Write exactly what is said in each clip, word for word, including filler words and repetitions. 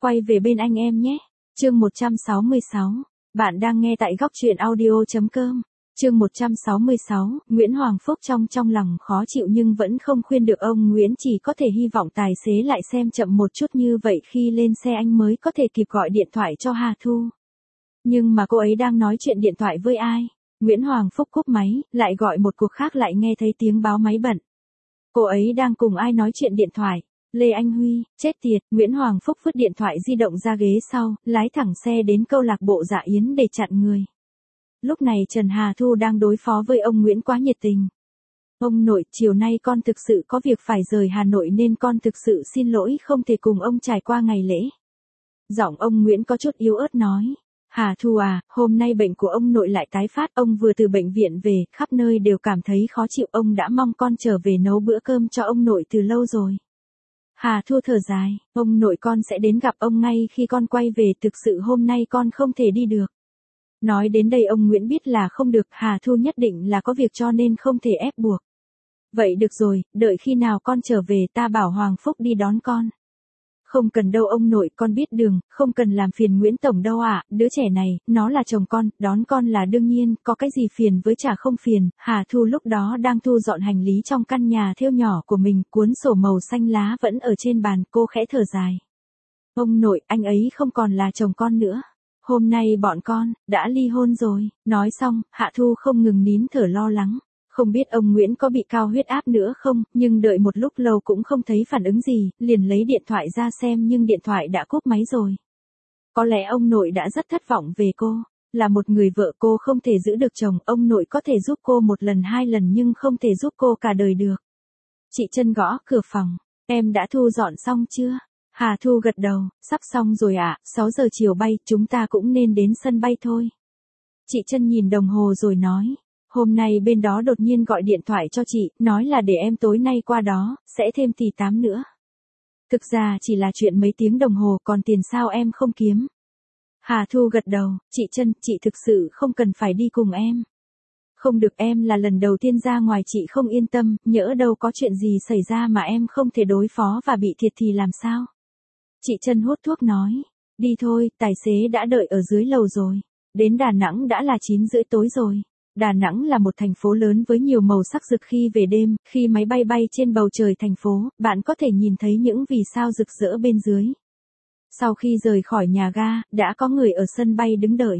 quay về bên anh em nhé. Chương một trăm sáu mươi sáu. Bạn đang nghe tại góc truyện audio chấm com. Chương một trăm sáu mươi sáu, Nguyễn Hoàng Phúc trong trong lòng khó chịu nhưng vẫn không khuyên được ông Nguyễn, chỉ có thể hy vọng tài xế lại xem chậm một chút, như vậy khi lên xe anh mới có thể kịp gọi điện thoại cho Hà Thu. Nhưng mà cô ấy đang nói chuyện điện thoại với ai? Nguyễn Hoàng Phúc cúp máy, lại gọi một cuộc khác, lại nghe thấy tiếng báo máy bận. Cô ấy đang cùng ai nói chuyện điện thoại? Lê Anh Huy, chết tiệt. Nguyễn Hoàng Phúc vứt điện thoại di động ra ghế sau, lái thẳng xe đến câu lạc bộ Dạ Yến để chặn người. Lúc này Trần Hà Thu đang đối phó với ông Nguyễn quá nhiệt tình. Ông nội, chiều nay con thực sự có việc phải rời Hà Nội nên con thực sự xin lỗi không thể cùng ông trải qua ngày lễ. Giọng ông Nguyễn có chút yếu ớt nói. Hà Thu à, hôm nay bệnh của ông nội lại tái phát, ông vừa từ bệnh viện về, khắp nơi đều cảm thấy khó chịu, ông đã mong con trở về nấu bữa cơm cho ông nội từ lâu rồi. Hà Thu thở dài, ông nội con sẽ đến gặp ông ngay khi con quay về, thực sự hôm nay con không thể đi được. Nói đến đây ông Nguyễn biết là không được, Hà Thu nhất định là có việc cho nên không thể ép buộc. Vậy được rồi, đợi khi nào con trở về ta bảo Hoàng Phúc đi đón con. Không cần đâu ông nội, con biết đường, không cần làm phiền Nguyễn Tổng đâu ạ, đứa trẻ này, nó là chồng con, đón con là đương nhiên, có cái gì phiền với chả không phiền. Hà Thu lúc đó đang thu dọn hành lý trong căn nhà thêu nhỏ của mình, cuốn sổ màu xanh lá vẫn ở trên bàn, cô khẽ thở dài. Ông nội, anh ấy không còn là chồng con nữa. Hôm nay bọn con đã ly hôn rồi. Nói xong, Hạ Thu không ngừng nín thở lo lắng. Không biết ông Nguyễn có bị cao huyết áp nữa không, nhưng đợi một lúc lâu cũng không thấy phản ứng gì, liền lấy điện thoại ra xem nhưng điện thoại đã cúp máy rồi. Có lẽ ông nội đã rất thất vọng về cô. Là một người vợ cô không thể giữ được chồng, ông nội có thể giúp cô một lần hai lần nhưng không thể giúp cô cả đời được. Chị Trân gõ cửa phòng. Em đã thu dọn xong chưa? Hà Thu gật đầu, sắp xong rồi ạ, à, sáu giờ chiều bay, chúng ta cũng nên đến sân bay thôi. Chị Trân nhìn đồng hồ rồi nói, hôm nay bên đó đột nhiên gọi điện thoại cho chị, nói là để em tối nay qua đó, sẽ thêm tỷ tám nữa. Thực ra chỉ là chuyện mấy tiếng đồng hồ, còn tiền sao em không kiếm. Hà Thu gật đầu, chị Trân, chị thực sự không cần phải đi cùng em. Không được, em là lần đầu tiên ra ngoài, chị không yên tâm, nhỡ đâu có chuyện gì xảy ra mà em không thể đối phó và bị thiệt thì làm sao? Chị Trân hút thuốc nói, đi thôi, tài xế đã đợi ở dưới lầu rồi. Đến Đà Nẵng đã là chín rưỡi tối rồi. Đà Nẵng là một thành phố lớn với nhiều màu sắc rực khi về đêm, khi máy bay bay trên bầu trời thành phố, bạn có thể nhìn thấy những vì sao rực rỡ bên dưới. Sau khi rời khỏi nhà ga, đã có người ở sân bay đứng đợi.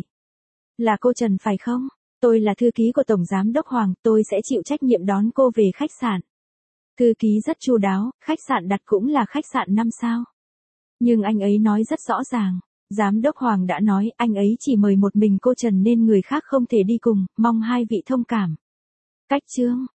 Là cô Trần phải không? Tôi là thư ký của Tổng Giám đốc Hoàng, tôi sẽ chịu trách nhiệm đón cô về khách sạn. Thư ký rất chu đáo, khách sạn đặt cũng là khách sạn năm sao. Nhưng anh ấy nói rất rõ ràng, Giám đốc Hoàng đã nói anh ấy chỉ mời một mình cô Trần nên người khác không thể đi cùng, mong hai vị thông cảm. Cách chương